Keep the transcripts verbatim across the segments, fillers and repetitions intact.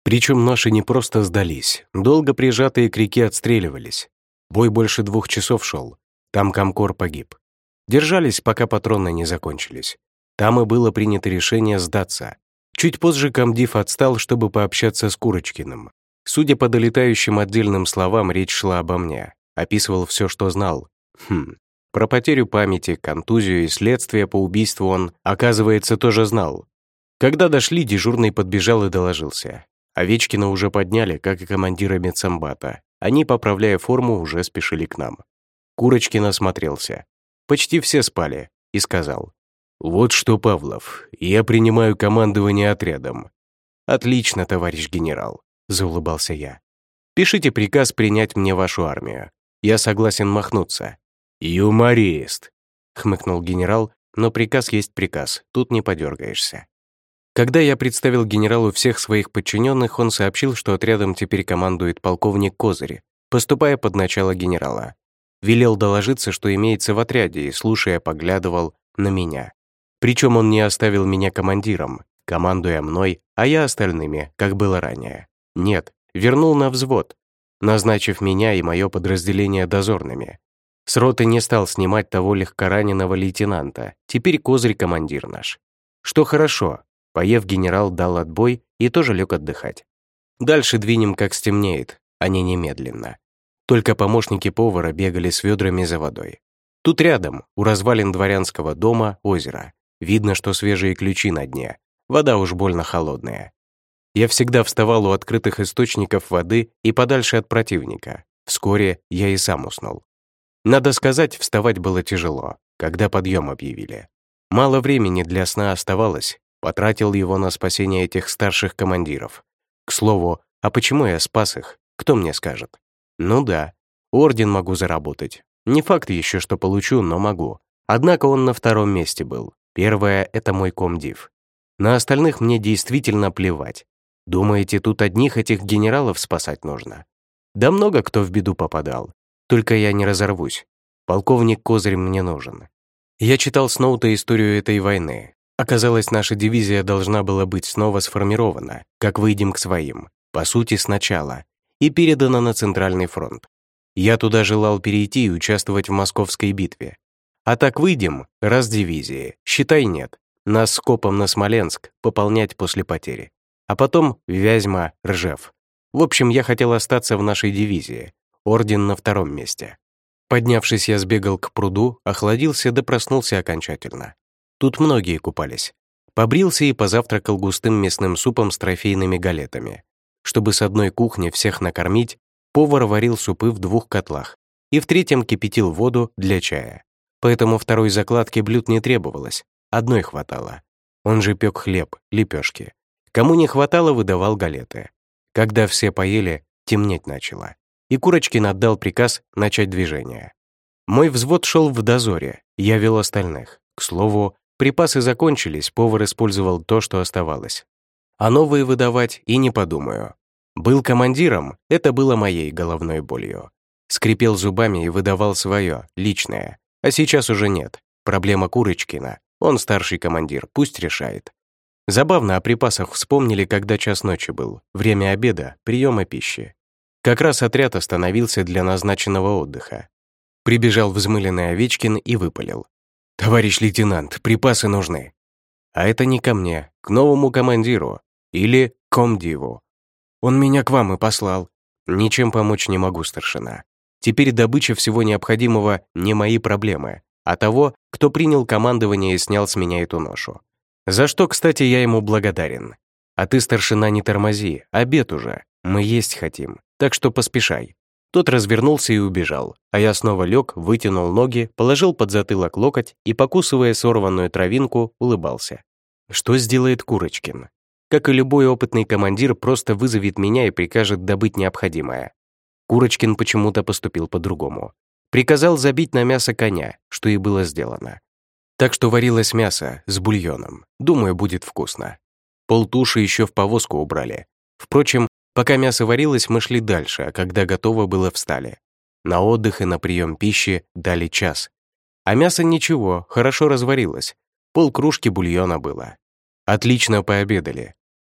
Причем наши не просто сдались, долго прижатые к реке отстреливались. Бой больше двух часов шел, там Комкор погиб. Держались, пока патроны не закончились. Там и было принято решение сдаться. Чуть позже комдив отстал, чтобы пообщаться с Курочкиным. Судя по долетающим отдельным словам, речь шла обо мне. Описывал все, что знал. Хм. Про потерю памяти, контузию и следствие по убийству он, оказывается, тоже знал. Когда дошли, дежурный подбежал и доложился. Овечкина уже подняли, как и командира медсамбата. Они, поправляя форму, уже спешили к нам. Курочкин осмотрелся. Почти все спали. И сказал: «Вот что, Павлов, я принимаю командование отрядом». «Отлично, товарищ генерал», — заулыбался я. «Пишите приказ принять мне вашу армию. Я согласен махнуться». «Юморист», — хмыкнул генерал, но приказ есть приказ, тут не подергаешься. Когда я представил генералу всех своих подчиненных, он сообщил, что отрядом теперь командует полковник Козырь, поступая под начало генерала. Велел доложиться, что имеется в отряде, и, слушая, поглядывал на меня. Причем он не оставил меня командиром, командуя мной, а я остальными, как было ранее. Нет, вернул на взвод, назначив меня и мое подразделение дозорными. С роты не стал снимать того легкораненого лейтенанта, теперь Козырь командир наш. Что хорошо, поев, генерал дал отбой и тоже лег отдыхать. Дальше двинем, как стемнеет, а не немедленно. Только помощники повара бегали с ведрами за водой. Тут рядом, у развалин дворянского дома, озеро. Видно, что свежие ключи на дне. Вода уж больно холодная. Я всегда вставал у открытых источников воды и подальше от противника. Вскоре я и сам уснул. Надо сказать, вставать было тяжело, когда подъем объявили. Мало времени для сна оставалось, потратил его на спасение этих старших командиров. К слову, а почему я спас их, кто мне скажет? Ну да, орден могу заработать. Не факт еще, что получу, но могу. Однако он на втором месте был. Первое — это мой комдив. На остальных мне действительно плевать. Думаете, тут одних этих генералов спасать нужно? Да много кто в беду попадал. Только я не разорвусь. Полковник Козырь мне нужен. Я читал с ноута историю этой войны. Оказалось, наша дивизия должна была быть снова сформирована, как выйдем к своим, по сути, сначала, и передана на Центральный фронт. Я туда желал перейти и участвовать в Московской битве. А так выйдем, раз дивизии, считай нет, нас скопом на Смоленск пополнять после потери. А потом Вязьма, Ржев. В общем, я хотел остаться в нашей дивизии, орден на втором месте. Поднявшись, я сбегал к пруду, охладился да проснулся окончательно. Тут многие купались. Побрился и позавтракал густым мясным супом с трофейными галетами. Чтобы с одной кухни всех накормить, повар варил супы в двух котлах и в третьем кипятил воду для чая. Поэтому второй закладки блюд не требовалось, одной хватало. Он же пек хлеб, лепешки. Кому не хватало, выдавал галеты. Когда все поели, темнеть начало. И Курочкин отдал приказ начать движение. Мой взвод шел в дозоре, я вел остальных. К слову, припасы закончились, повар использовал то, что оставалось. А новые выдавать и не подумаю. Был командиром, это было моей головной болью. Скрипел зубами и выдавал свое, личное. А сейчас уже нет. Проблема Курочкина. Он старший командир, пусть решает. Забавно, о припасах вспомнили, когда час ночи был. Время обеда, приема пищи. Как раз отряд остановился для назначенного отдыха. Прибежал взмыленный Овечкин и выпалил: «Товарищ лейтенант, припасы нужны». А это не ко мне, к новому командиру. Или комдиву. Он меня к вам и послал. Ничем помочь не могу, старшина. Теперь добыча всего необходимого не мои проблемы, а того, кто принял командование и снял с меня эту ношу. За что, кстати, я ему благодарен. А ты, старшина, не тормози, обед уже. Мы есть хотим, так что поспешай». Тот развернулся и убежал, а я снова лег, вытянул ноги, положил под затылок локоть и, покусывая сорванную травинку, улыбался. Что сделает Курочкин? Как и любой опытный командир, просто вызовет меня и прикажет добыть необходимое. Курочкин почему-то поступил по-другому. Приказал забить на мясо коня, что и было сделано. Так что варилось мясо с бульоном. Думаю, будет вкусно. Полтуши еще в повозку убрали. Впрочем, пока мясо варилось, мы шли дальше, а когда готово было, встали. На отдых и на прием пищи дали час. А мясо ничего, хорошо разварилось. Полкружки бульона было. Отлично пообедали.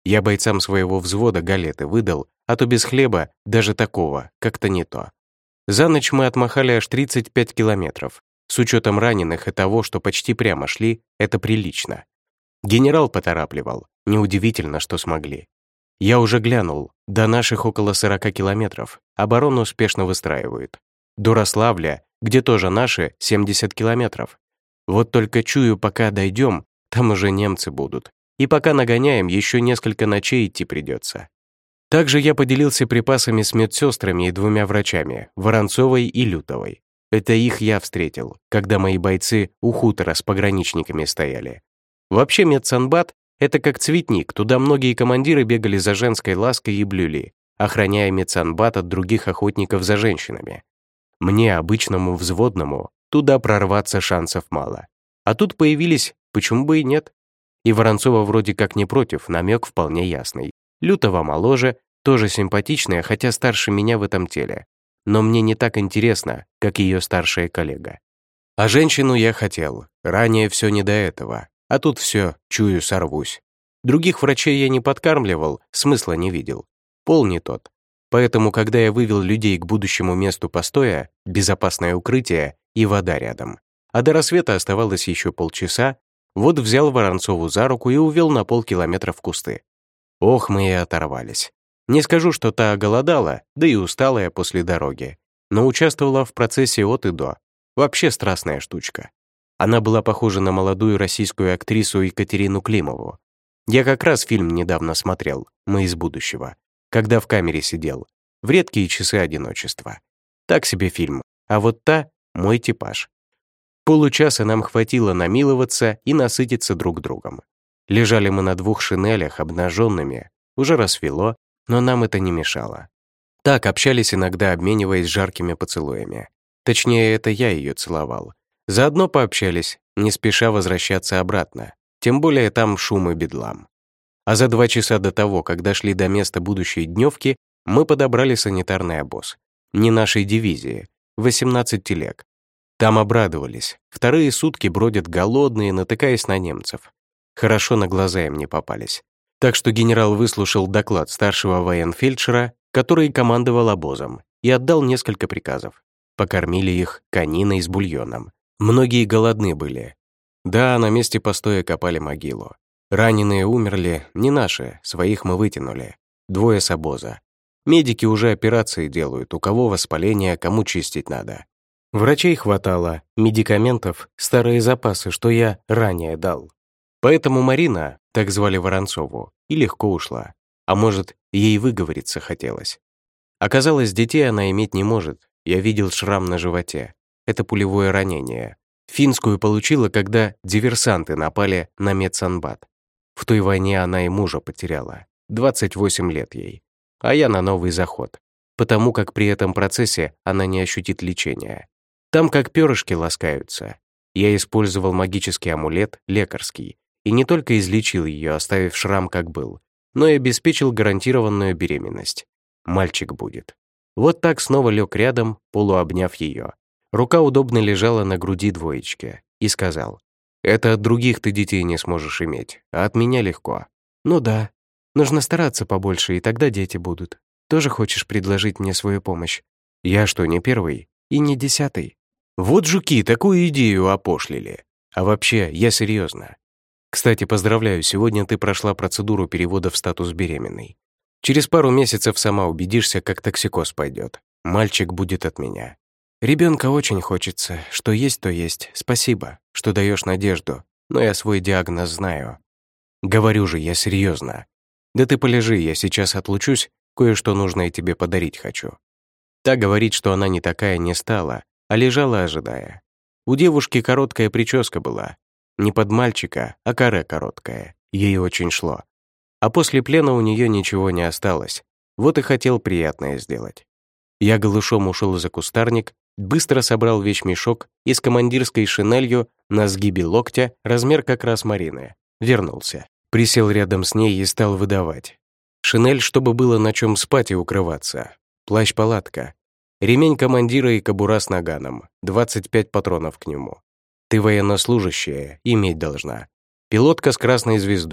Я бойцам своего взвода галеты выдал, а то без хлеба даже такого как-то не то. За ночь мы отмахали аж тридцать пять километров. С учетом раненых и того, что почти прямо шли, это прилично. Генерал поторапливал. Неудивительно, что смогли. Я уже глянул. До наших около сорока километров. Оборону успешно выстраивают. До Рославля, где тоже наши, семьдесят километров. Вот только чую, пока дойдем, там уже немцы будут. И пока нагоняем, еще несколько ночей идти придется. Также я поделился припасами с медсестрами и двумя врачами, Воронцовой и Лютовой. Это их я встретил, когда мои бойцы у хутора с пограничниками стояли. Вообще медсанбат — это как цветник, туда многие командиры бегали за женской лаской и блюли, охраняя медсанбат от других охотников за женщинами. Мне, обычному взводному, туда прорваться шансов мало. А тут появились, почему бы и нет? И Воронцова вроде как не против, намек вполне ясный. Лютова моложе, тоже симпатичная, хотя старше меня в этом теле. Но мне не так интересно, как ее старшая коллега. А женщину я хотел. Ранее все не до этого. А тут все, чую, сорвусь. Других врачей я не подкармливал, смысла не видел. Пол не тот. Поэтому, когда я вывел людей к будущему месту постоя, безопасное укрытие и вода рядом, а до рассвета оставалось еще полчаса, вот взял Воронцову за руку и увел на полкилометра в кусты. Ох, мы и оторвались. Не скажу, что та оголодала, да и усталая после дороги, но участвовала в процессе от и до. Вообще страстная штучка. Она была похожа на молодую российскую актрису Екатерину Климову. Я как раз фильм недавно смотрел «Мы из будущего», когда в камере сидел, в редкие часы одиночества. Так себе фильм, а вот та — мой типаж. Получаса нам хватило намиловаться и насытиться друг другом. Лежали мы на двух шинелях, обнаженными, уже рассвело, но нам это не мешало. Так общались иногда, обмениваясь жаркими поцелуями. Точнее, это я ее целовал. Заодно пообщались, не спеша возвращаться обратно. Тем более там шум и бедлам. А за два часа до того, как дошли до места будущей дневки, мы подобрали санитарный обоз. Не нашей дивизии, восемнадцать телег. Там обрадовались. Вторые сутки бродят голодные, натыкаясь на немцев. Хорошо на глаза им не попались. Так что генерал выслушал доклад старшего военфельдшера, который командовал обозом, и отдал несколько приказов. Покормили их кониной с бульоном. Многие голодны были. Да, на месте постоя копали могилу. Раненые умерли, не наши, своих мы вытянули. Двое с обоза. Медики уже операции делают, у кого воспаление, кому чистить надо. Врачей хватало, медикаментов, старые запасы, что я ранее дал. Поэтому Марина, так звали Воронцову, и легко ушла. А может, ей выговориться хотелось. Оказалось, детей она иметь не может. Я видел шрам на животе. Это пулевое ранение. Финскую получила, когда диверсанты напали на медсанбат. В той войне она и мужа потеряла. двадцать восемь лет ей. А я на новый заход. Потому как при этом процессе она не ощутит лечения. Там как перышки ласкаются. Я использовал магический амулет, лекарский, и не только излечил ее, оставив шрам как был, но и обеспечил гарантированную беременность. Мальчик будет. Вот так снова лег рядом, полуобняв ее. Рука удобно лежала на груди двоечки. И сказал: «Это от других ты детей не сможешь иметь, а от меня легко». «Ну да. Нужно стараться побольше, и тогда дети будут. Тоже хочешь предложить мне свою помощь?» «Я что, не первый? И не десятый?» Вот жуки такую идею опошлили. А вообще, я серьезно. Кстати, поздравляю, сегодня ты прошла процедуру перевода в статус беременной. Через пару месяцев сама убедишься, как токсикоз пойдет. Мальчик будет от меня. Ребенка очень хочется. Что есть, то есть. Спасибо, что даешь надежду, но я свой диагноз знаю. Говорю же, я серьезно. Да ты полежи, я сейчас отлучусь, кое-что нужное тебе подарить хочу. Та говорит, что она не такая не стала, а лежала, ожидая. У девушки короткая прическа была. Не под мальчика, а каре короткая. Ей очень шло. А после плена у нее ничего не осталось. Вот и хотел приятное сделать. Я голышом ушел за кустарник, быстро собрал вещмешок и с командирской шинелью на сгибе локтя, размер как раз Марины, вернулся. Присел рядом с ней и стал выдавать. Шинель, чтобы было на чем спать и укрываться. Плащ-палатка. Ремень командира и кобура с наганом. двадцать пять патронов к нему. Ты военнослужащая, иметь должна. Пилотка с красной звездой.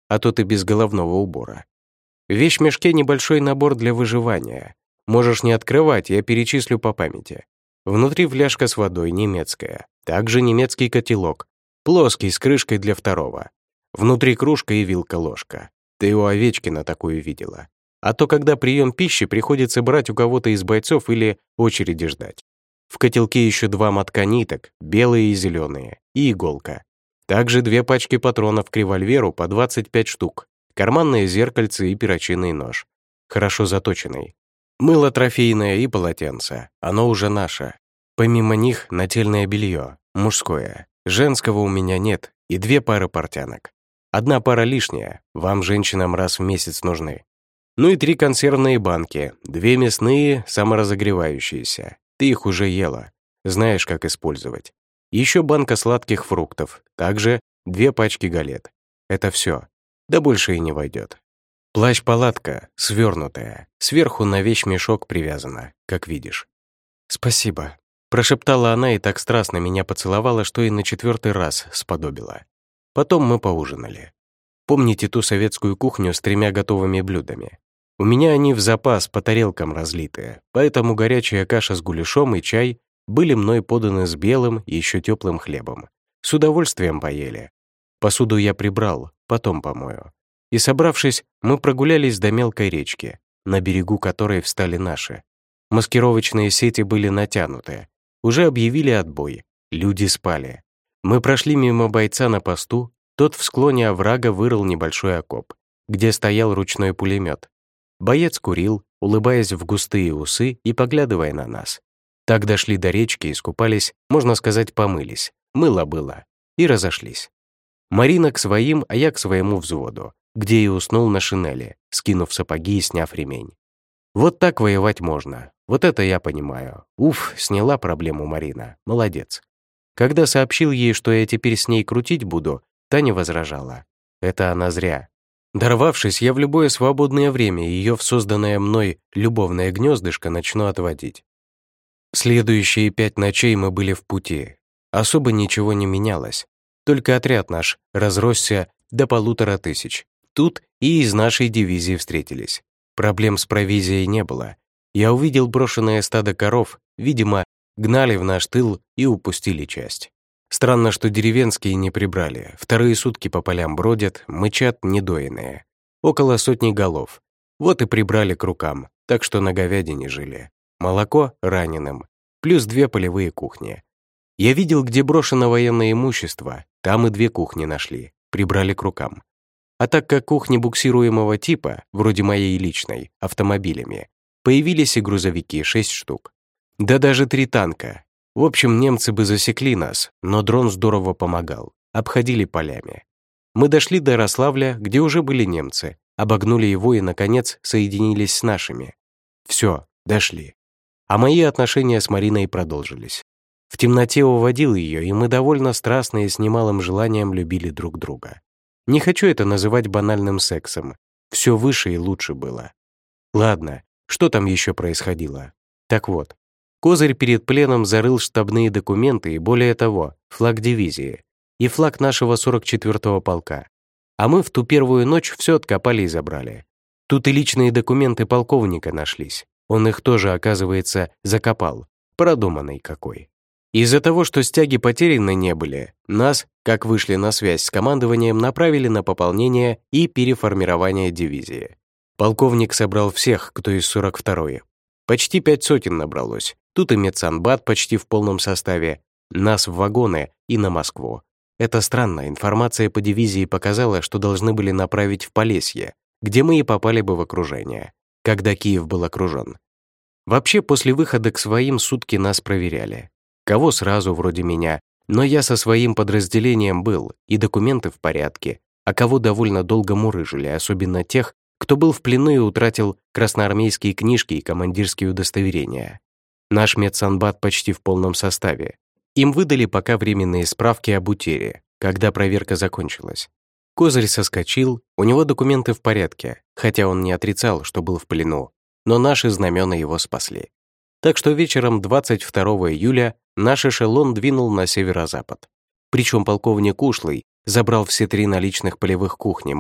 а то ты без головного убора. В вещмешке небольшой набор для выживания. Можешь не открывать, я перечислю по памяти. Внутри фляжка с водой, немецкая. Также немецкий котелок, плоский, с крышкой для второго. Внутри кружка и вилка-ложка. Ты у Овечкина такую видела. А то, когда прием пищи, приходится брать у кого-то из бойцов или очереди ждать. В котелке еще два мотка ниток, белые и зеленые, и иголка. Также две пачки патронов к револьверу по двадцать пять штук, карманное зеркальце и перочинный нож. Хорошо заточенный. Мыло трофейное и полотенце. Оно уже наше. Помимо них нательное белье, мужское. Женского у меня нет, и две пары портянок. Одна пара лишняя, вам, женщинам, раз в месяц нужны. Ну и три консервные банки, две мясные, саморазогревающиеся. Ты их уже ела, знаешь, как использовать. Еще банка сладких фруктов, также две пачки галет. Это все. Да больше и не войдет. Плащ-палатка, свернутая, сверху на вещмешок привязана, как видишь. «Спасибо», — прошептала она и так страстно меня поцеловала, что и на четвертый раз сподобила. Потом мы поужинали. Помните ту советскую кухню с тремя готовыми блюдами? У меня они в запас по тарелкам разлитые, поэтому горячая каша с гуляшом и чай были мной поданы с белым и еще теплым хлебом. С удовольствием поели. Посуду я прибрал, потом помою. И, собравшись, мы прогулялись до мелкой речки, на берегу которой встали наши. Маскировочные сети были натянуты. Уже объявили отбой. Люди спали. Мы прошли мимо бойца на посту, тот в склоне оврага вырыл небольшой окоп, где стоял ручной пулемет. Боец курил, улыбаясь в густые усы и поглядывая на нас. Так дошли до речки, искупались, можно сказать, помылись. Мыло было. И разошлись. Марина к своим, а я к своему взводу, где и уснул на шинели, скинув сапоги и сняв ремень. Вот так воевать можно. Вот это я понимаю. Уф, сняла проблему Марина. Молодец. Когда сообщил ей, что я теперь с ней крутить буду, та не возражала. Это она зря. Дорвавшись, я в любое свободное время ее в созданное мной любовное гнездышко начну отводить. Следующие пять ночей мы были в пути. Особо ничего не менялось. Только отряд наш разросся до полутора тысяч. Тут и из нашей дивизии встретились. Проблем с провизией не было. Я увидел брошенное стадо коров, видимо, гнали в наш тыл и упустили часть. Странно, что деревенские не прибрали. Вторые сутки по полям бродят, мычат недоенные. Около сотни голов. Вот и прибрали к рукам, так что на говядине жили. Молоко раненым. Плюс две полевые кухни. Я видел, где брошено военное имущество, там и две кухни нашли, прибрали к рукам. А так как кухни буксируемого типа, вроде моей личной, автомобилями, появились и грузовики, шесть штук. Да даже три танка. В общем, немцы бы засекли нас, но дрон здорово помогал. Обходили полями. Мы дошли до Ярославля, где уже были немцы, обогнули его и, наконец, соединились с нашими. Все, дошли. А мои отношения с Мариной продолжились. В темноте уводил ее, и мы довольно страстно и с немалым желанием любили друг друга. Не хочу это называть банальным сексом. Все выше и лучше было. Ладно, что там еще происходило? Так вот, Козырь перед пленом зарыл штабные документы и, более того, флаг дивизии и флаг нашего сорок четвёртого полка. А мы в ту первую ночь все откопали и забрали. Тут и личные документы полковника нашлись. Он их тоже, оказывается, закопал. Продуманный какой. Из-за того, что стяги потеряны не были, нас, как вышли на связь с командованием, направили на пополнение и переформирование дивизии. Полковник собрал всех, кто из сорок второй. Почти пять сотен набралось. Тут и медсанбат почти в полном составе, нас в вагоны и на Москву. Это странно, информация по дивизии показала, что должны были направить в Полесье, где мы и попали бы в окружение, когда Киев был окружен. Вообще, после выхода к своим сутки нас проверяли. Кого сразу, вроде меня, но я со своим подразделением был, и документы в порядке, а кого довольно долго мурыжили, особенно тех, кто был в плену и утратил красноармейские книжки и командирские удостоверения. Наш медсанбат почти в полном составе. Им выдали пока временные справки об утере, когда проверка закончилась. Козырь соскочил, у него документы в порядке, хотя он не отрицал, что был в плену, но наши знамена его спасли. Так что вечером двадцать второго июля наш эшелон двинул на северо-запад. Причем полковник Ушлый забрал все три наличных полевых кухни, мол,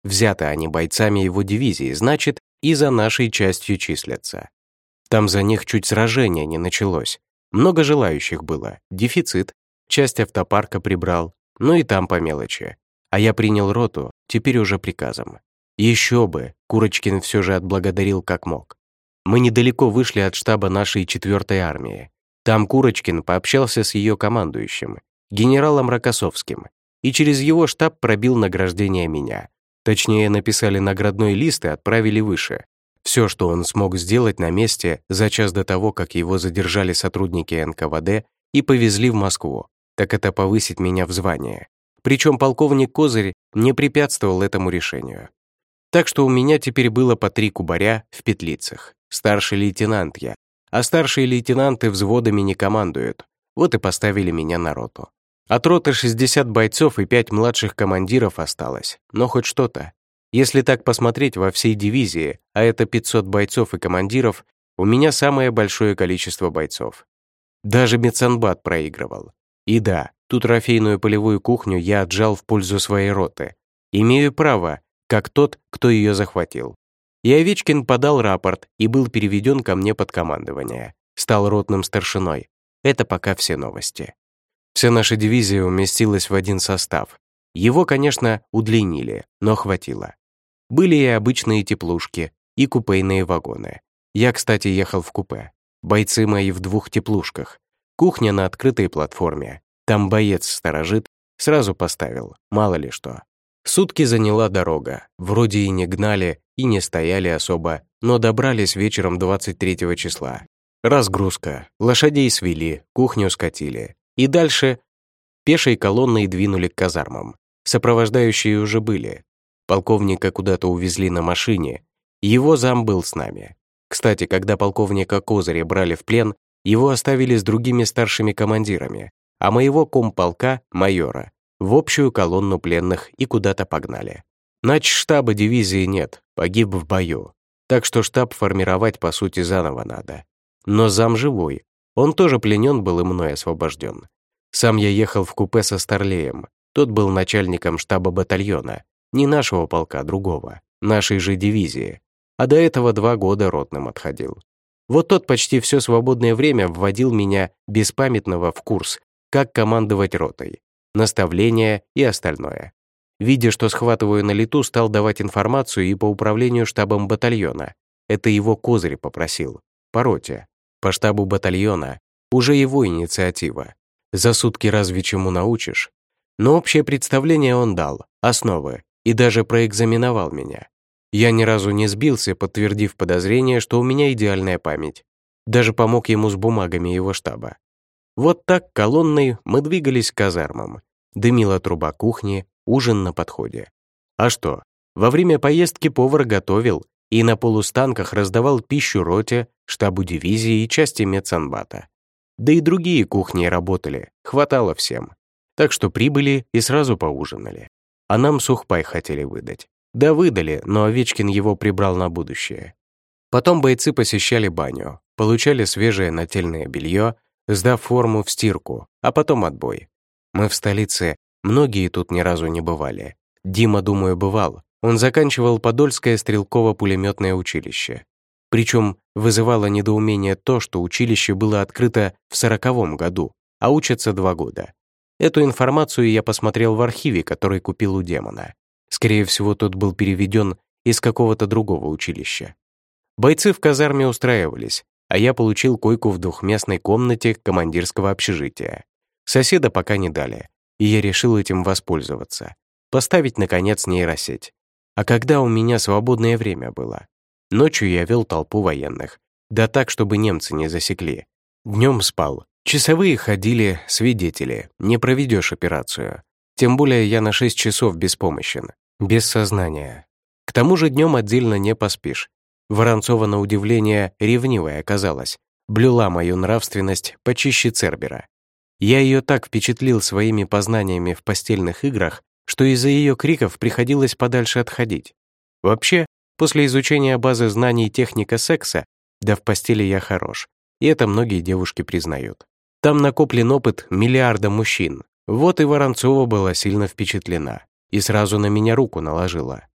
Взяты они бойцами его дивизии, значит, и за нашей частью числятся. Там за них чуть сражение не началось. Много желающих было, дефицит, часть автопарка прибрал, ну и там по мелочи. А я принял роту, теперь уже приказом. Еще бы, Курочкин все же отблагодарил как мог. Мы недалеко вышли от штаба нашей четвертой армии. Там Курочкин пообщался с ее командующим, генералом Рокоссовским, и через его штаб пробил награждение меня. Точнее, написали наградной лист и отправили выше. Все, что он смог сделать на месте за час до того, как его задержали сотрудники эн ка вэ дэ и повезли в Москву, так это повысить меня в звание. Причем полковник Козырь не препятствовал этому решению. Так что у меня теперь было по три кубаря в петлицах. Старший лейтенант я, а старшие лейтенанты взводами не командуют. Вот и поставили меня на роту. От роты шестьдесят бойцов и пять младших командиров осталось, но хоть что-то. Если так посмотреть, во всей дивизии, а это пятьсот бойцов и командиров, у меня самое большое количество бойцов. Даже медсанбат проигрывал. И да, ту трофейную полевую кухню я отжал в пользу своей роты. Имею право, как тот, кто ее захватил. И Овечкин подал рапорт и был переведен ко мне под командование. Стал ротным старшиной. Это пока все новости. Вся наша дивизия уместилась в один состав. Его, конечно, удлинили, но хватило. Были и обычные теплушки, и купейные вагоны. Я, кстати, ехал в купе. Бойцы мои в двух теплушках. Кухня на открытой платформе. Там боец сторожит, сразу поставил, мало ли что. Сутки заняла дорога. Вроде и не гнали, и не стояли особо, но добрались вечером двадцать третьего числа. Разгрузка. Лошадей свели, кухню скатили. И дальше пешей колонной двинули к казармам. Сопровождающие уже были. Полковника куда-то увезли на машине. Его зам был с нами. Кстати, когда полковника Козыря брали в плен, его оставили с другими старшими командирами, а моего комполка, майора, в общую колонну пленных и куда-то погнали. Начштаба дивизии нет, погиб в бою. Так что штаб формировать, по сути, заново надо. Но зам живой. Он тоже пленен был и мной освобожден. Сам я ехал в купе со Старлеем. Тот был начальником штаба батальона. Не нашего полка, другого. Нашей же дивизии. А до этого два года ротным отходил. Вот тот почти все свободное время вводил меня беспамятного в курс, как командовать ротой, наставления и остальное. Видя, что схватываю на лету, стал давать информацию и по управлению штабом батальона. Это его Козырь попросил. По роте. По штабу батальона. Уже его инициатива. За сутки разве чему научишь? Но общее представление он дал, основы, и даже проэкзаменовал меня. Я ни разу не сбился, подтвердив подозрение, что у меня идеальная память. Даже помог ему с бумагами его штаба. Вот так колонной мы двигались к казармам. Дымила труба кухни, ужин на подходе. А что? Во время поездки повар готовил и на полустанках раздавал пищу роте, штабу дивизии и части медсанбата. Да и другие кухни работали, хватало всем. Так что прибыли и сразу поужинали. А нам сухпай хотели выдать. Да выдали, но Овечкин его прибрал на будущее. Потом бойцы посещали баню, получали свежее нательное белье, сдав форму в стирку, а потом отбой. Мы в столице, многие тут ни разу не бывали. Дима, думаю, бывал. Он заканчивал Подольское стрелково-пулеметное училище. Причем вызывало недоумение то, что училище было открыто в сороковом году, а учатся два года. Эту информацию я посмотрел в архиве, который купил у Демона. Скорее всего, тот был переведен из какого-то другого училища. Бойцы в казарме устраивались, а я получил койку в двухместной комнате командирского общежития. Соседа пока не дали, и я решил этим воспользоваться. Поставить, наконец, нейросеть. А когда у меня свободное время было? Ночью я вел толпу военных. Да так, чтобы немцы не засекли. Днем спал. Часовые ходили, свидетели. Не проведешь операцию. Тем более я на шесть часов беспомощен. Без сознания. К тому же днем отдельно не поспишь. Воронцова, на удивление, ревнивая оказалась. Блюла мою нравственность почище Цербера. Я ее так впечатлил своими познаниями в постельных играх, что из-за ее криков приходилось подальше отходить. Вообще, после изучения базы знаний техника секса, да в постели я хорош, и это многие девушки признают. Там накоплен опыт миллиарда мужчин. Вот и Воронцова была сильно впечатлена и сразу на меня руку наложила.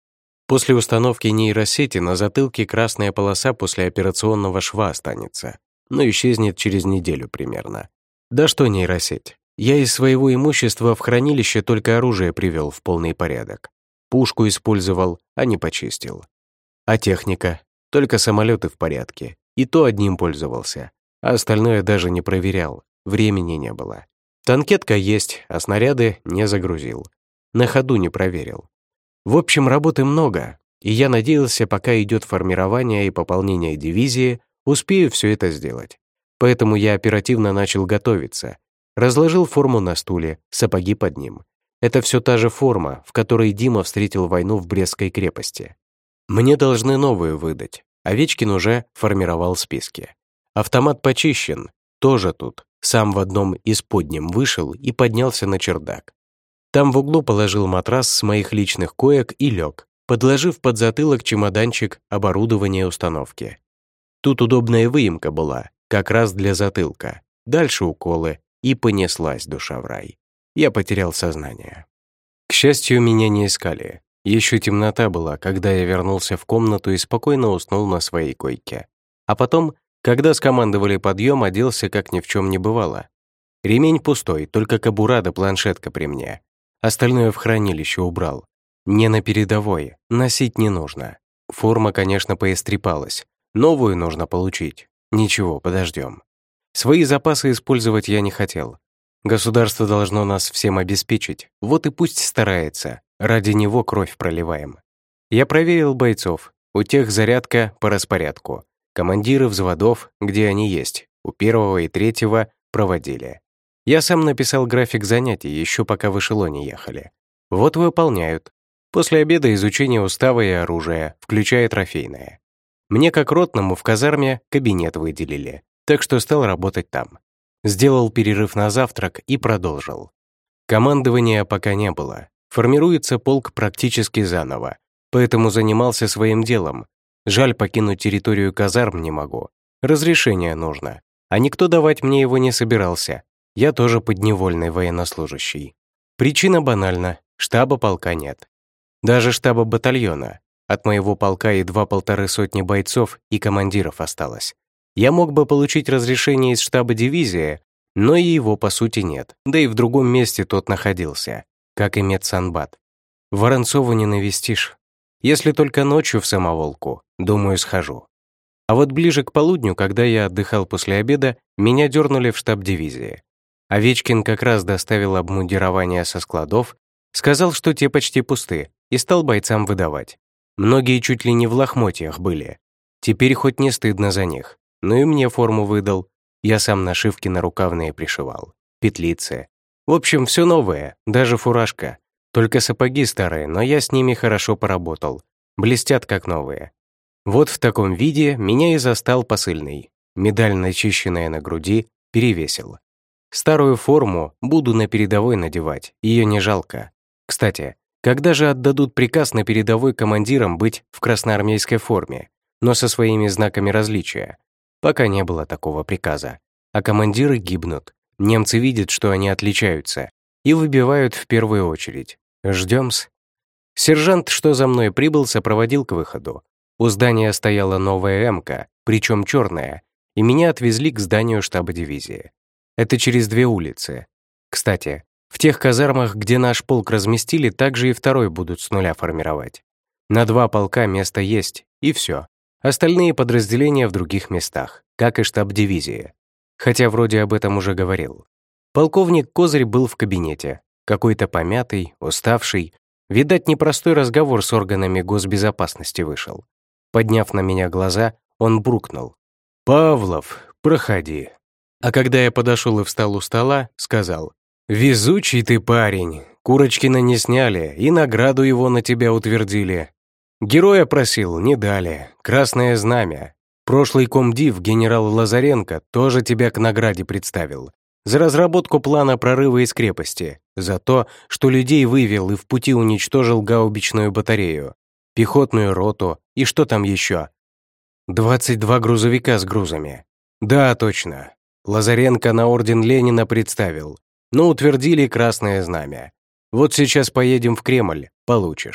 После установки нейросети на затылке красная полоса после операционного шва останется, но исчезнет через неделю примерно. Да что нейросеть? Я из своего имущества в хранилище только оружие привел в полный порядок. Пушку использовал, а не почистил. А техника? Только самолеты в порядке. И то одним пользовался. А остальное даже не проверял. Времени не было. Танкетка есть, а снаряды не загрузил. На ходу не проверил. В общем, работы много, и я надеялся, пока идет формирование и пополнение дивизии, успею все это сделать. Поэтому я оперативно начал готовиться. Разложил форму на стуле, сапоги под ним. Это все та же форма, в которой Дима встретил войну в Брестской крепости. Мне должны новую выдать. Овечкин уже формировал списки. Автомат почищен, тоже тут. Сам в одном из подним вышел и поднялся на чердак. Там в углу положил матрас с моих личных коек и лег, подложив под затылок чемоданчик оборудования установки. Тут удобная выемка была, как раз для затылка. Дальше уколы, и понеслась душа в рай. Я потерял сознание. К счастью, меня не искали. Еще темнота была, когда я вернулся в комнату и спокойно уснул на своей койке. А потом, когда скомандовали подъем, оделся, как ни в чем не бывало. Ремень пустой, только кобура да планшетка при мне. Остальное в хранилище убрал. Не на передовой, носить не нужно. Форма, конечно, поистрепалась. Новую нужно получить. Ничего, подождем. Свои запасы использовать я не хотел. Государство должно нас всем обеспечить. Вот и пусть старается. Ради него кровь проливаем. Я проверил бойцов. У тех зарядка по распорядку. Командиры взводов, где они есть, у первого и третьего проводили. Я сам написал график занятий, еще пока в эшелоне ехали. Вот выполняют. После обеда изучение устава и оружия, включая трофейное. Мне, как ротному, в казарме кабинет выделили, так что стал работать там. Сделал перерыв на завтрак и продолжил. Командования пока не было. Формируется полк практически заново, поэтому занимался своим делом. Жаль, покинуть территорию казарм не могу. Разрешение нужно. А никто давать мне его не собирался. Я тоже подневольный военнослужащий. Причина банальна. Штаба полка нет. Даже штаба батальона. От моего полка едва полторы сотни бойцов и командиров осталось. Я мог бы получить разрешение из штаба дивизии, но и его по сути нет. Да и в другом месте тот находился, как и медсанбат. Воронцову не навестишь. Если только ночью в самоволку, думаю, схожу. А вот ближе к полудню, когда я отдыхал после обеда, меня дернули в штаб дивизии. Овечкин как раз доставил обмундирование со складов, сказал, что те почти пусты, и стал бойцам выдавать. Многие чуть ли не в лохмотьях были. Теперь хоть не стыдно за них. Ну и мне форму выдал. Я сам нашивки на рукавные пришивал. Петлицы. В общем, все новое, даже фуражка. Только сапоги старые, но я с ними хорошо поработал. Блестят как новые. Вот в таком виде меня и застал посыльный. Медаль, начищенная на груди, перевесил. Старую форму буду на передовой надевать, ее не жалко. Кстати, когда же отдадут приказ на передовой командирам быть в красноармейской форме, но со своими знаками различия? Пока не было такого приказа. А командиры гибнут. Немцы видят, что они отличаются, и выбивают в первую очередь. Ждем-с. Сержант, что за мной прибыл, сопроводил к выходу. У здания стояла новая эмка, причем черная, и меня отвезли к зданию штаба дивизии. Это через две улицы. Кстати, в тех казармах, где наш полк разместили, также и второй будут с нуля формировать. На два полка место есть, и все. Остальные подразделения в других местах, как и штаб дивизии. Хотя вроде об этом уже говорил. Полковник Козырь был в кабинете, какой-то помятый, уставший. Видать, непростой разговор с органами госбезопасности вышел. Подняв на меня глаза, он буркнул: «Павлов, проходи». А когда я подошел и встал у стола, сказал: «Везучий ты парень, Курочкина не сняли, и награду его на тебя утвердили. Героя просил, не дали, красное знамя. Прошлый комдив генерал Лазаренко тоже тебя к награде представил. За разработку плана прорыва из крепости, за то, что людей вывел и в пути уничтожил гаубичную батарею, пехотную роту и что там еще? двадцать два грузовика с грузами. Да, точно. Лазаренко на орден Ленина представил, но утвердили красное знамя. Вот сейчас поедем в Кремль, получишь.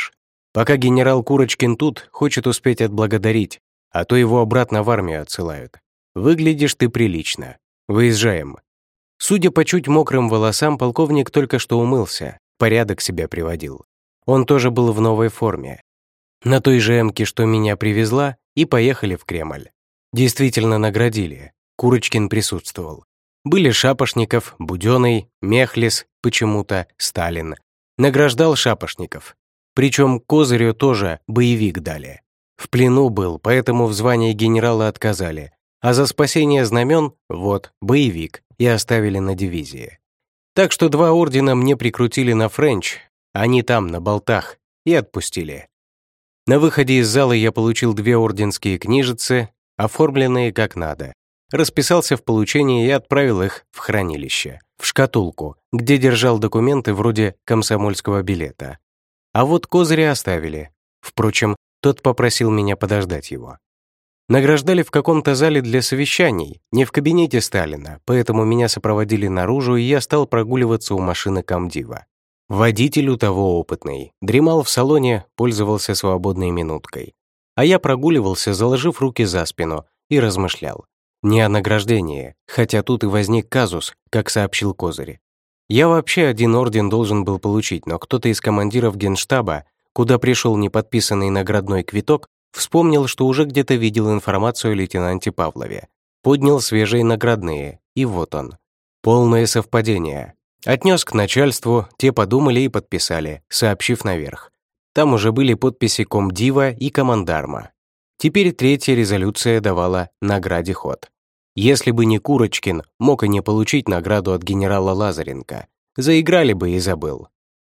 Пока генерал Курочкин тут, хочет успеть отблагодарить, а то его обратно в армию отсылают. Выглядишь ты прилично. Выезжаем». Судя по чуть мокрым волосам, полковник только что умылся, порядок себя приводил. Он тоже был в новой форме. На той же эмке, что меня привезла, и поехали в Кремль. Действительно наградили. Курочкин присутствовал. Были Шапошников, Будённый, Мехлис, почему-то Сталин. Награждал Шапошников. Причем Козырю тоже боевик дали. В плену был, поэтому в звании генерала отказали. А за спасение знамен, вот, боевик, и оставили на дивизии. Так что два ордена мне прикрутили на Френч, они там, на болтах, и отпустили. На выходе из зала я получил две орденские книжицы, оформленные как надо. Расписался в получении и отправил их в хранилище, в шкатулку, где держал документы вроде комсомольского билета. А вот Козыря оставили. Впрочем, тот попросил меня подождать его. Награждали в каком-то зале для совещаний, не в кабинете Сталина, поэтому меня сопроводили наружу, и я стал прогуливаться у машины комдива. Водитель у того опытный, дремал в салоне, пользовался свободной минуткой. А я прогуливался, заложив руки за спину, и размышлял. Не о награждении, хотя тут и возник казус, как сообщил Козырь. Я вообще один орден должен был получить, но кто-то из командиров генштаба, куда пришел неподписанный наградной квиток, вспомнил, что уже где-то видел информацию о лейтенанте Павлове. Поднял свежие наградные, и вот он. Полное совпадение. Отнес к начальству, те подумали и подписали, сообщив наверх. Там уже были подписи комдива и командарма. Теперь третья резолюция давала награде ход. Если бы не Курочкин, мог и не получить награду от генерала Лазаренко. Заиграли бы и забыл.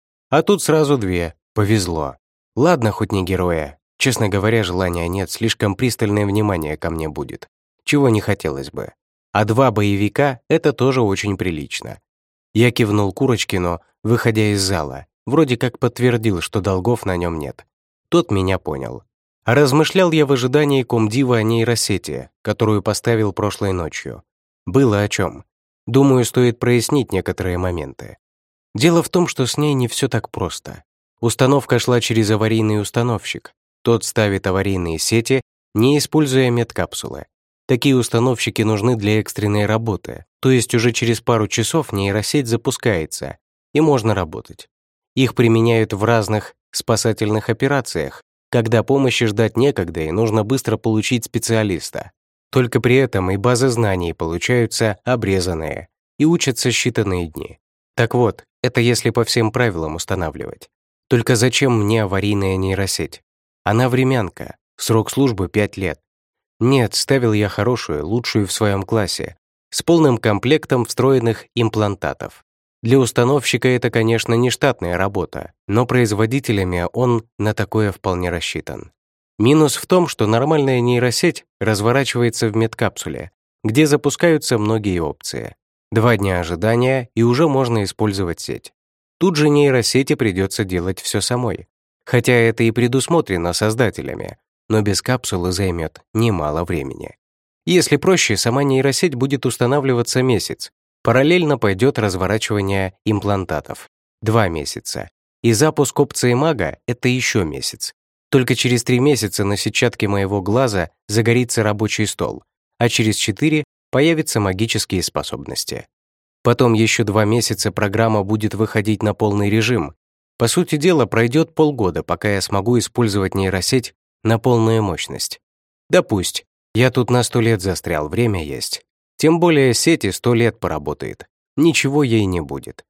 А тут сразу две. Повезло. Ладно, хоть не героя. Честно говоря, желания нет, слишком пристальное внимание ко мне будет. Чего не хотелось бы. А два боевика — это тоже очень прилично. Я кивнул Курочкину, выходя из зала. Вроде как подтвердил, что долгов на нем нет. Тот меня понял. А размышлял я в ожидании комдива о нейросети, которую поставил прошлой ночью. Было о чем. Думаю, стоит прояснить некоторые моменты. Дело в том, что с ней не все так просто. Установка шла через аварийный установщик. Тот ставит аварийные сети, не используя медкапсулы. Такие установщики нужны для экстренной работы, то есть уже через пару часов нейросеть запускается, и можно работать. Их применяют в разных спасательных операциях, когда помощи ждать некогда и нужно быстро получить специалиста. Только при этом и базы знаний получаются обрезанные и учатся считанные дни. Так вот, это если по всем правилам устанавливать. Только зачем мне аварийная нейросеть? Она времянка, срок службы пять лет. Нет, ставил я хорошую, лучшую в своем классе, с полным комплектом встроенных имплантатов. Для установщика это, конечно, не штатная работа, но производителями он на такое вполне рассчитан. Минус в том, что нормальная нейросеть разворачивается в медкапсуле, где запускаются многие опции. Два дня ожидания, и уже можно использовать сеть. Тут же нейросети придется делать все самой. Хотя это и предусмотрено создателями, но без капсулы займет немало времени. Если проще, сама нейросеть будет устанавливаться месяц. Параллельно пойдет разворачивание имплантатов. Два месяца. И запуск опции мага — это еще месяц. Только через три месяца на сетчатке моего глаза загорится рабочий стол, а через четыре появятся магические способности. Потом еще два месяца программа будет выходить на полный режим. По сути дела, пройдет полгода, пока я смогу использовать нейросеть на полную мощность. Да пусть. Я тут на сто лет застрял, время есть. Тем более сети сто лет поработает. Ничего ей не будет.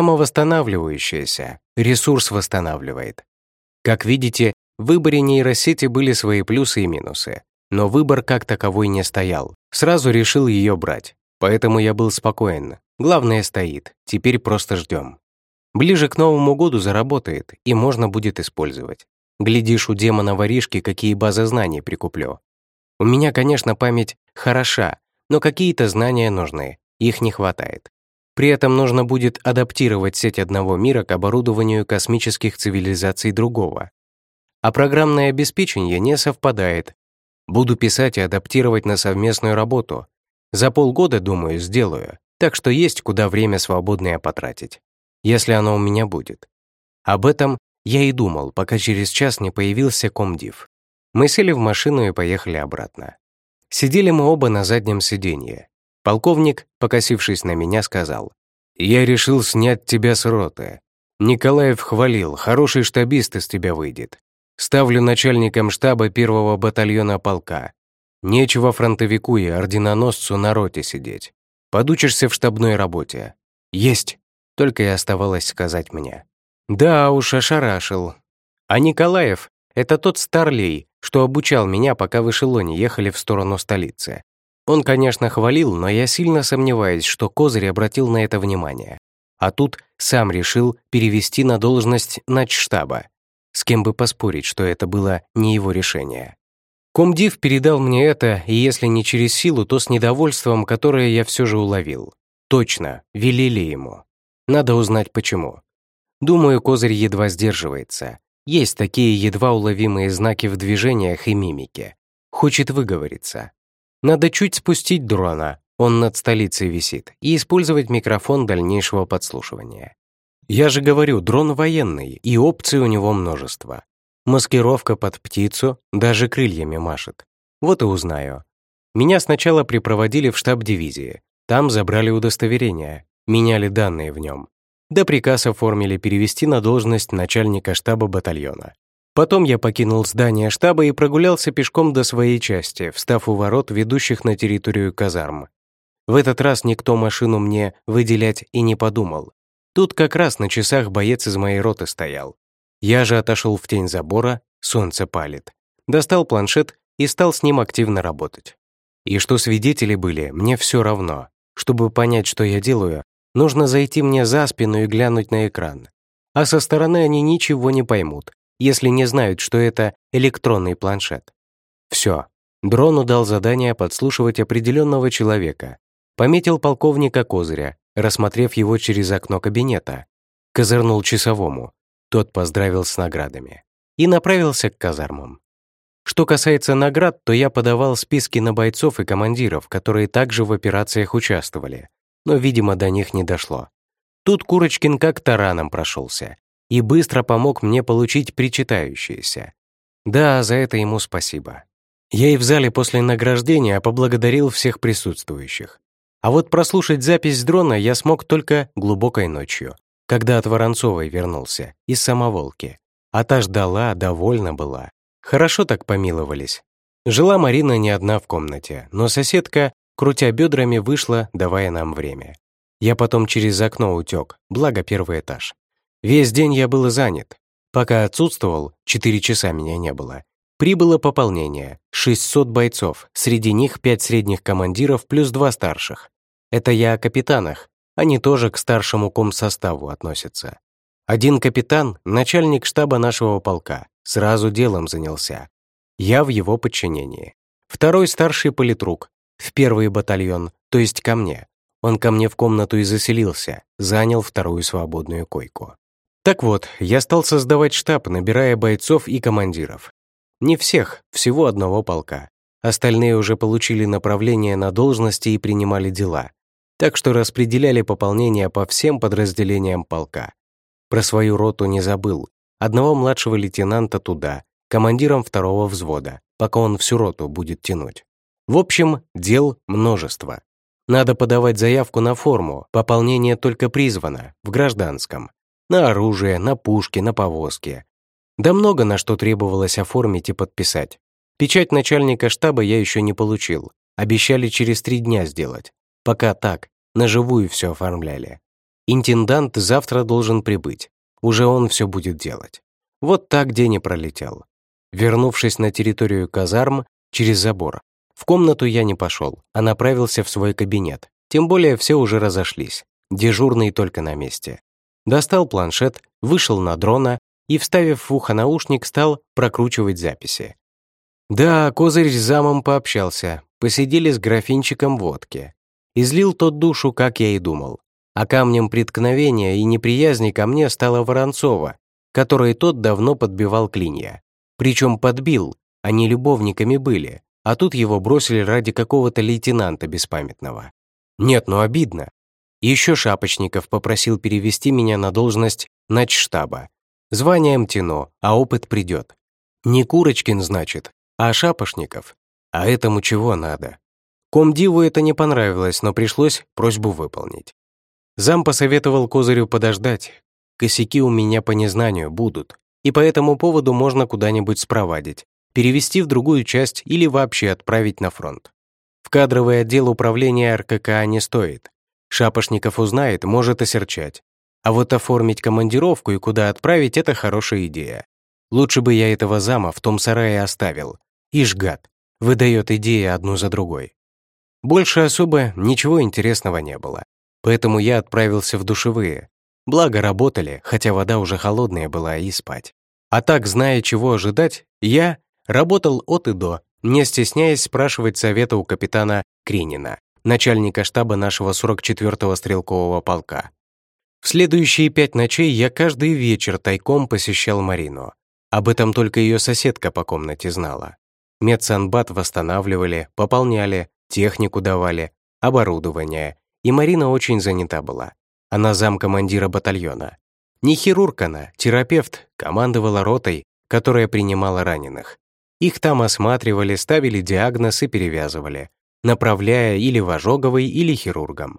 Самовосстанавливающаяся, ресурс восстанавливает. Как видите, в выборе нейросети были свои плюсы и минусы. Но выбор как таковой не стоял. Сразу решил ее брать. Поэтому я был спокоен. Главное стоит. Теперь просто ждем. Ближе к Новому году заработает, и можно будет использовать. Глядишь, у демона-воришки какие базы знаний прикуплю. У меня, конечно, память хороша, но какие-то знания нужны, их не хватает. При этом нужно будет адаптировать сеть одного мира к оборудованию космических цивилизаций другого. А программное обеспечение не совпадает. Буду писать и адаптировать на совместную работу. За полгода, думаю, сделаю, так что есть куда время свободное потратить, если оно у меня будет. Об этом Я и думал, пока через час не появился комдив. Мы сели в машину и поехали обратно. Сидели мы оба на заднем сиденье. Полковник, покосившись на меня, сказал: «Я решил снять тебя с роты. Николаев хвалил, хороший штабист из тебя выйдет. Ставлю начальником штаба первого батальона полка. Нечего фронтовику и орденоносцу на роте сидеть. Подучишься в штабной работе». «Есть!» — только и оставалось сказать мне. Да уж, ошарашил. А Николаев — это тот старлей, что обучал меня, пока в эшелоне ехали в сторону столицы. Он, конечно, хвалил, но я сильно сомневаюсь, что Козырь обратил на это внимание. А тут сам решил перевести на должность начштаба. С кем бы поспорить, что это было не его решение. Комдив передал мне это, и если не через силу, то с недовольством, которое я все же уловил. Точно, велели ему. Надо узнать, почему. Думаю, Козырь едва сдерживается. Есть такие едва уловимые знаки в движениях и мимике. Хочет выговориться. Надо чуть спустить дрона, он над столицей висит, и использовать микрофон дальнейшего подслушивания. Я же говорю, дрон военный, и опций у него множество. Маскировка под птицу, даже крыльями машет. Вот и узнаю. Меня сначала припроводили в штаб дивизии. Там забрали удостоверение, меняли данные в нем. Да приказ оформили перевести на должность начальника штаба батальона. Потом я покинул здание штаба и прогулялся пешком до своей части, встав у ворот, ведущих на территорию казарм. В этот раз никто машину мне выделять и не подумал. Тут как раз на часах боец из моей роты стоял. Я же отошел в тень забора, солнце палит. Достал планшет и стал с ним активно работать. И что свидетели были, мне все равно. Чтобы понять, что я делаю, нужно зайти мне за спину и глянуть на экран. А со стороны они ничего не поймут, если не знают, что это электронный планшет. Все. Дрону дал задание подслушивать определенного человека. Пометил полковника Козыря, рассмотрев его через окно кабинета. Козырнул часовому. Тот поздравил с наградами. И направился к казармам. Что касается наград, то я подавал списки на бойцов и командиров, которые также в операциях участвовали. Но, видимо, до них не дошло. Тут Курочкин как тараном прошелся и быстро помог мне получить причитающиеся. Да, за это ему спасибо. Я и в зале после награждения поблагодарил всех присутствующих. А вот прослушать запись с дрона я смог только глубокой ночью, когда от Воронцовой вернулся, из Самоволки. А та ждала, довольна была. Хорошо так помиловались. Жила Марина не одна в комнате, но соседка, крутя бедрами, вышла, давая нам время. Я потом через окно утек, благо первый этаж. Весь день я был занят. Пока отсутствовал, четыре часа меня не было. Прибыло пополнение, шестьсот бойцов, среди них пять средних командиров плюс два старших. Это я о капитанах, они тоже к старшему комсоставу относятся. Один капитан, начальник штаба нашего полка, сразу делом занялся. Я в его подчинении. Второй старший политрук, в первый батальон, то есть ко мне. Он ко мне в комнату и заселился, занял вторую свободную койку. Так вот, я стал создавать штаб, набирая бойцов и командиров. Не всех, всего одного полка. Остальные уже получили направление на должности и принимали дела. Так что распределяли пополнение по всем подразделениям полка. Про свою роту не забыл. Одного младшего лейтенанта туда, командиром второго взвода, пока он всю роту будет тянуть. В общем, дел множество. Надо подавать заявку на форму, пополнение только призвано, в гражданском. На оружие, на пушки, на повозки. Да много на что требовалось оформить и подписать. Печать начальника штаба я еще не получил. Обещали через три дня сделать. Пока так, на живую все оформляли. Интендант завтра должен прибыть. Уже он все будет делать. Вот так день и пролетел. Вернувшись на территорию казарм через забор, в комнату я не пошел, а направился в свой кабинет. Тем более все уже разошлись. Дежурный только на месте. Достал планшет, вышел на дрона и, вставив в ухо наушник, стал прокручивать записи. Да, Козырь с замом пообщался, посидели с графинчиком водки. Излил тот душу, как я и думал. А камнем преткновения и неприязни ко мне стала Воронцова, которой тот давно подбивал клинья. Причем подбил, они любовниками были, а тут его бросили ради какого-то лейтенанта беспамятного. Нет, ну обидно. Еще Шапочников попросил перевести меня на должность начштаба. Званием тяну, а опыт придет. Не Курочкин, значит, а Шапошников. А этому чего надо? Комдиву это не понравилось, но пришлось просьбу выполнить. Зам посоветовал Козырю подождать. Косяки у меня по незнанию будут, и по этому поводу можно куда-нибудь спровадить, перевести в другую часть или вообще отправить на фронт. В кадровый отдел управления эр ка ка а не стоит. Шапошников узнает, может осерчать. А вот оформить командировку и куда отправить — это хорошая идея. Лучше бы я этого зама в том сарае оставил. Ишь, гад, выдает идеи одну за другой. Больше особо ничего интересного не было, поэтому я отправился в душевые. Благо работали, хотя вода уже холодная была, и спать. А так, зная, чего ожидать, я работал от и до, не стесняясь спрашивать совета у капитана Кринина, начальника штаба нашего сорок четвёртого стрелкового полка. В следующие пять ночей я каждый вечер тайком посещал Марину. Об этом только ее соседка по комнате знала. Медсанбат восстанавливали, пополняли, технику давали, оборудование, и Марина очень занята была. Она замкомандира батальона. Не хирург она, терапевт, командовала ротой, которая принимала раненых. Их там осматривали, ставили диагноз и перевязывали, направляя или в ожоговый, или хирургом.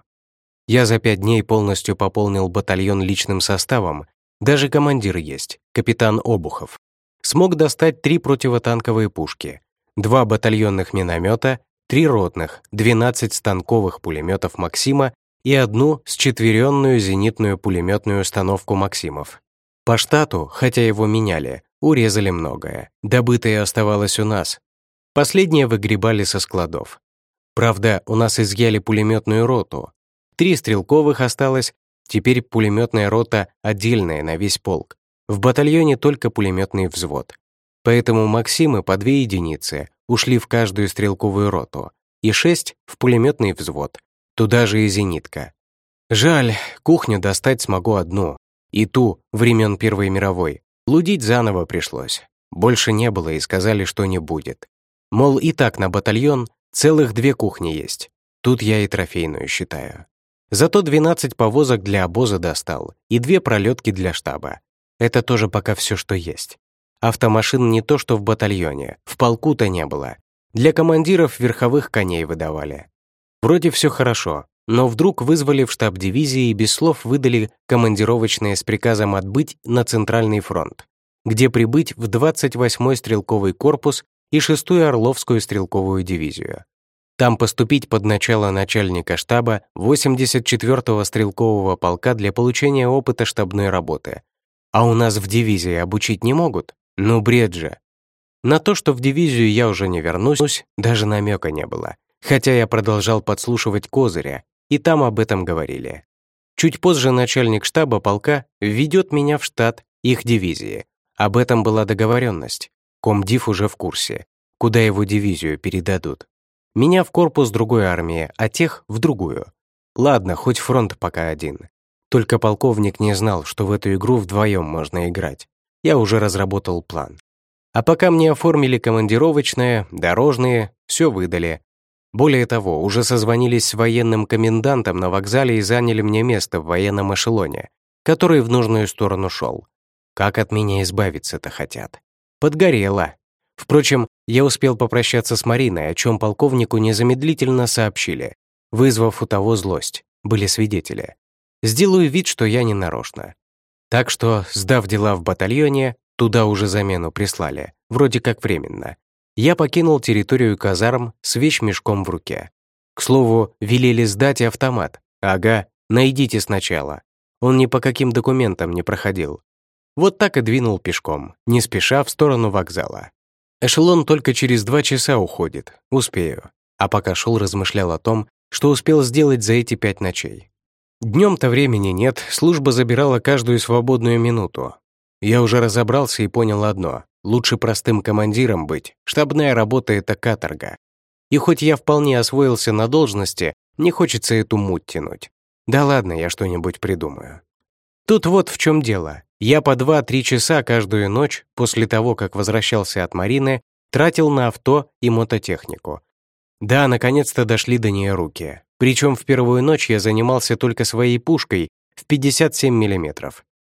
Я за пять дней полностью пополнил батальон личным составом, даже командир есть, капитан Обухов. Смог достать три противотанковые пушки, два батальонных миномета, три ротных, двенадцать станковых пулеметов «Максима» и одну счетверенную зенитную пулеметную установку «Максимов». По штату, хотя его меняли, урезали многое. Добытое оставалось у нас. Последнее выгребали со складов. Правда, у нас изъяли пулеметную роту. Три стрелковых осталось, теперь пулеметная рота отдельная на весь полк. В батальоне только пулеметный взвод. Поэтому «Максимы» по две единицы ушли в каждую стрелковую роту и шесть в пулеметный взвод. Туда же и зенитка. Жаль, кухню достать смогу одну. И ту, времен Первой мировой. Лудить заново пришлось. Больше не было и сказали, что не будет. Мол, и так на батальон целых две кухни есть. Тут я и трофейную считаю. Зато двенадцать повозок для обоза достал и две пролетки для штаба. Это тоже пока все, что есть. Автомашин не то, что в батальоне, в полку-то не было. Для командиров верховых коней выдавали. Вроде все хорошо, но вдруг вызвали в штаб дивизии и без слов выдали командировочное с приказом отбыть на Центральный фронт, где прибыть в двадцать восьмой стрелковый корпус и шестую Орловскую стрелковую дивизию. Там поступить под начало начальника штаба восемьдесят четвёртого стрелкового полка для получения опыта штабной работы. А у нас в дивизии обучить не могут? Ну бред же. На то, что в дивизию я уже не вернусь, даже намека не было. Хотя я продолжал подслушивать Козыря, и там об этом говорили. Чуть позже начальник штаба полка введет меня в штат их дивизии. Об этом была договоренность. Комдив уже в курсе, куда его дивизию передадут. Меня в корпус другой армии, а тех в другую. Ладно, хоть фронт пока один. Только полковник не знал, что в эту игру вдвоем можно играть. Я уже разработал план. А пока мне оформили командировочное, дорожные, все выдали. Более того, уже созвонились с военным комендантом на вокзале и заняли мне место в военном эшелоне, который в нужную сторону шел. Как от меня избавиться-то хотят? Подгорело. Впрочем, я успел попрощаться с Мариной, о чем полковнику незамедлительно сообщили, вызвав у того злость, были свидетели. Сделаю вид, что я не нарочно. Так что, сдав дела в батальоне, туда уже замену прислали, вроде как временно, я покинул территорию казарм с вещмешком в руке. К слову, велели сдать и автомат. Ага, найдите сначала. Он ни по каким документам не проходил. Вот так и двинул пешком, не спеша в сторону вокзала. Эшелон только через два часа уходит, успею. А пока шел, размышлял о том, что успел сделать за эти пять ночей. Днем-то времени нет, служба забирала каждую свободную минуту. Я уже разобрался и понял одно. Лучше простым командиром быть. Штабная работа — это каторга. И хоть я вполне освоился на должности, не хочется эту муть тянуть. Да ладно, я что-нибудь придумаю. Тут вот в чем дело. Я по два-три часа каждую ночь, после того, как возвращался от Марины, тратил на авто и мототехнику. Да, наконец-то дошли до нее руки. Причем в первую ночь я занимался только своей пушкой в пятьдесят семь миллиметров.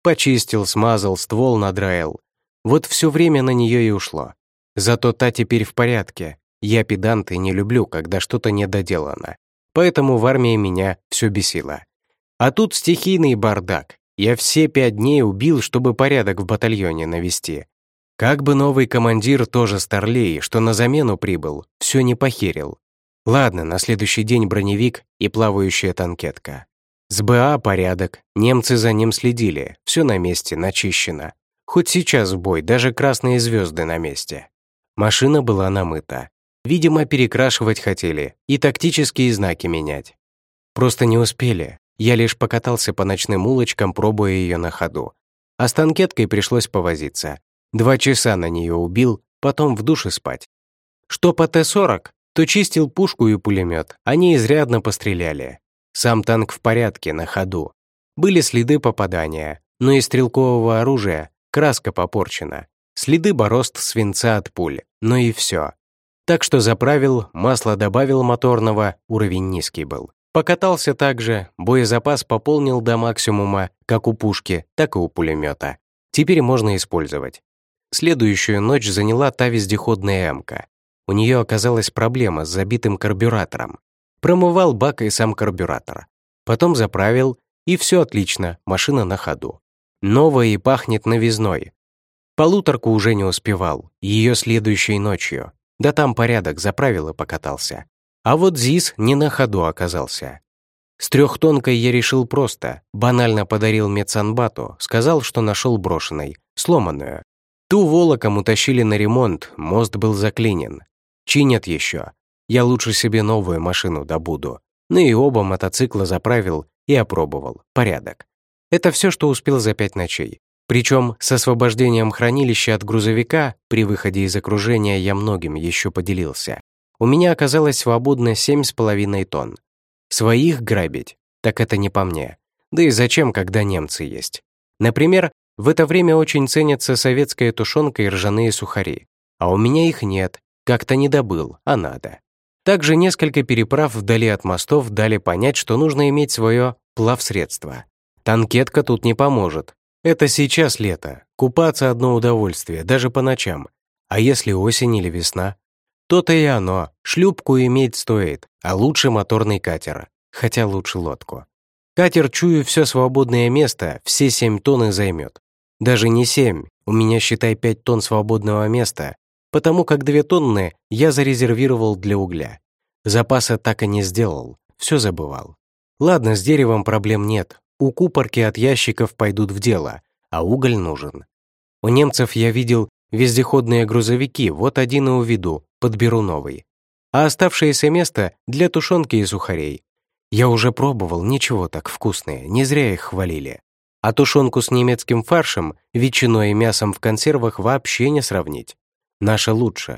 Почистил, смазал, ствол надраил. Вот все время на нее и ушло. Зато та теперь в порядке. Я педант и не люблю, когда что-то недоделано. Поэтому в армии меня все бесило. А тут стихийный бардак. Я все пять дней убил, чтобы порядок в батальоне навести. Как бы новый командир, тоже старлей, что на замену прибыл, все не похерил. Ладно, на следующий день броневик и плавающая танкетка. С БА порядок, немцы за ним следили, все на месте, начищено. Хоть сейчас в бой, даже красные звезды на месте. Машина была намыта. Видимо, перекрашивать хотели и тактические знаки менять. Просто не успели. Я лишь покатался по ночным улочкам, пробуя ее на ходу. А с танкеткой пришлось повозиться. Два часа на нее убил, потом в душе спать. Что по Т сорок, то чистил пушку и пулемет. Они изрядно постреляли. Сам танк в порядке, на ходу. Были следы попадания, но из стрелкового оружия краска попорчена. Следы борозд свинца от пуль, но и все. Так что заправил, масло добавил моторного, уровень низкий был. Покатался также, боезапас пополнил до максимума, как у пушки, так и у пулемета. Теперь можно использовать. Следующую ночь заняла та вездеходная «Эмка». У нее оказалась проблема с забитым карбюратором. Промывал бак и сам карбюратор. Потом заправил, и все отлично, машина на ходу. Новая и пахнет новизной. Полуторку уже не успевал, ее следующей ночью. Да там порядок, заправил и покатался. А вот ЗИС не на ходу оказался. С трехтонкой я решил просто, банально подарил медсанбату, сказал, что нашел брошенной, сломанную. Ту волоком утащили на ремонт, мост был заклинен. Чинят еще. Я лучше себе новую машину добуду. Ну и оба мотоцикла заправил и опробовал. Порядок. Это все, что успел за пять ночей. Причем с освобождением хранилища от грузовика при выходе из окружения я многим еще поделился. У меня оказалось свободно семь с половиной тонн. Своих грабить? Так это не по мне. Да и зачем, когда немцы есть? Например, в это время очень ценятся советская тушенка и ржаные сухари. А у меня их нет. Как-то не добыл, а надо. Также несколько переправ вдали от мостов дали понять, что нужно иметь свое плавсредство. Танкетка тут не поможет. Это сейчас лето. Купаться одно удовольствие, даже по ночам. А если осень или весна? То-то и оно. Шлюпку иметь стоит, а лучше моторный катер. Хотя лучше лодку. Катер, чую, все свободное место, все семь тонн и займет. Даже не семь, у меня, считай, пять тонн свободного места, потому как две тонны я зарезервировал для угля. Запаса так и не сделал, все забывал. Ладно, с деревом проблем нет, у купорки от ящиков пойдут в дело, а уголь нужен. У немцев я видел вездеходные грузовики, вот один и уведу, подберу новый. А оставшееся место для тушенки и сухарей. Я уже пробовал, ничего так вкусные, не зря их хвалили. А тушенку с немецким фаршем, ветчиной и мясом в консервах вообще не сравнить. Наша лучше.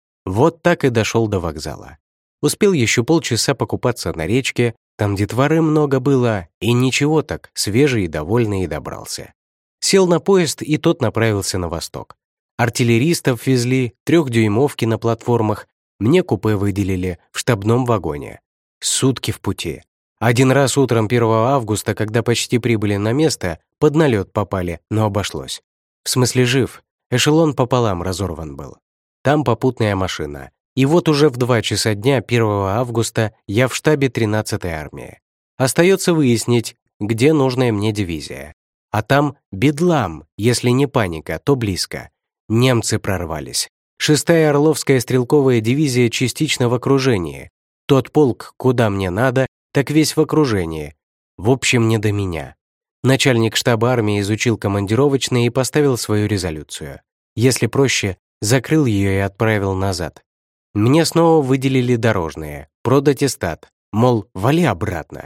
Вот так и дошел до вокзала. Успел еще полчаса покупаться на речке, там детворы много было, и ничего так, свежий и довольный и добрался. Сел на поезд, и тот направился на восток. Артиллеристов везли, трехдюймовки на платформах, мне купе выделили в штабном вагоне. Сутки в пути. Один раз утром первого августа, когда почти прибыли на место, под налет попали, но обошлось. В смысле жив, эшелон пополам разорван был. Там попутная машина. И вот уже в два часа дня первого августа я в штабе тринадцатой армии. Остается выяснить, где нужная мне дивизия. А там бедлам, если не паника, то близко. Немцы прорвались. Шестая Орловская стрелковая дивизия частично в окружении. Тот полк, куда мне надо, так весь в окружении. В общем, не до меня. Начальник штаба армии изучил командировочные и поставил свою резолюцию. Если проще, закрыл ее и отправил назад. Мне снова выделили дорожные, продаттестат, мол, вали обратно.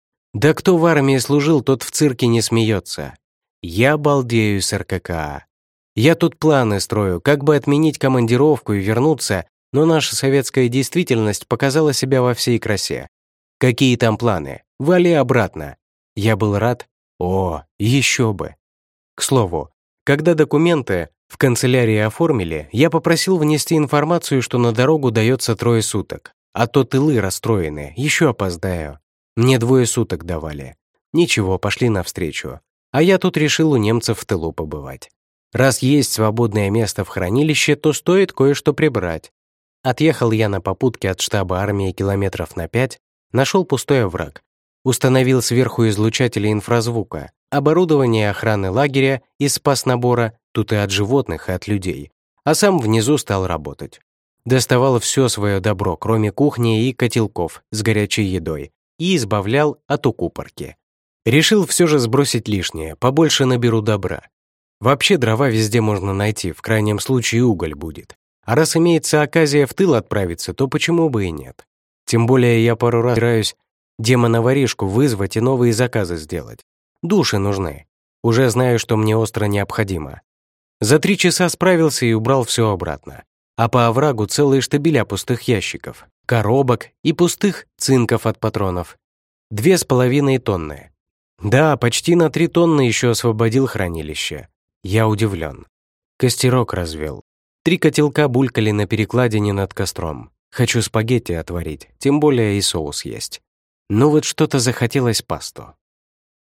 Да кто в армии служил, тот в цирке не смеется. Я балдею с эр ка ка а. Я тут планы строю, как бы отменить командировку и вернуться, но наша советская действительность показала себя во всей красе. Какие там планы? Вали обратно. Я был рад. О, еще бы. К слову, когда документы в канцелярии оформили, я попросил внести информацию, что на дорогу дается трое суток, а то тылы расстроены, еще опоздаю. Мне двое суток давали. Ничего, пошли навстречу. А я тут решил у немцев в тылу побывать. Раз есть свободное место в хранилище, то стоит кое-что прибрать. Отъехал я на попутке от штаба армии километров на пять, нашел пустой овраг, установил сверху излучатели инфразвука, оборудование охраны лагеря из спас-набора, тут и от животных, и от людей, а сам внизу стал работать. Доставал все свое добро, кроме кухни и котелков с горячей едой, и избавлял от укупорки. Решил все же сбросить лишнее, побольше наберу добра. Вообще дрова везде можно найти, в крайнем случае уголь будет. А раз имеется оказия в тыл отправиться, то почему бы и нет? Тем более я пару раз собираюсь демона-воришку вызвать и новые заказы сделать. Души нужны. Уже знаю, что мне остро необходимо. За три часа справился и убрал все обратно. А по оврагу целые штабеля пустых ящиков, коробок и пустых цинков от патронов. Две с половиной тонны. Да, почти на три тонны еще освободил хранилище. Я удивлен. Костерок развел. Три котелка булькали на перекладине над костром. Хочу спагетти отварить, тем более и соус есть. Но вот что-то захотелось пасту.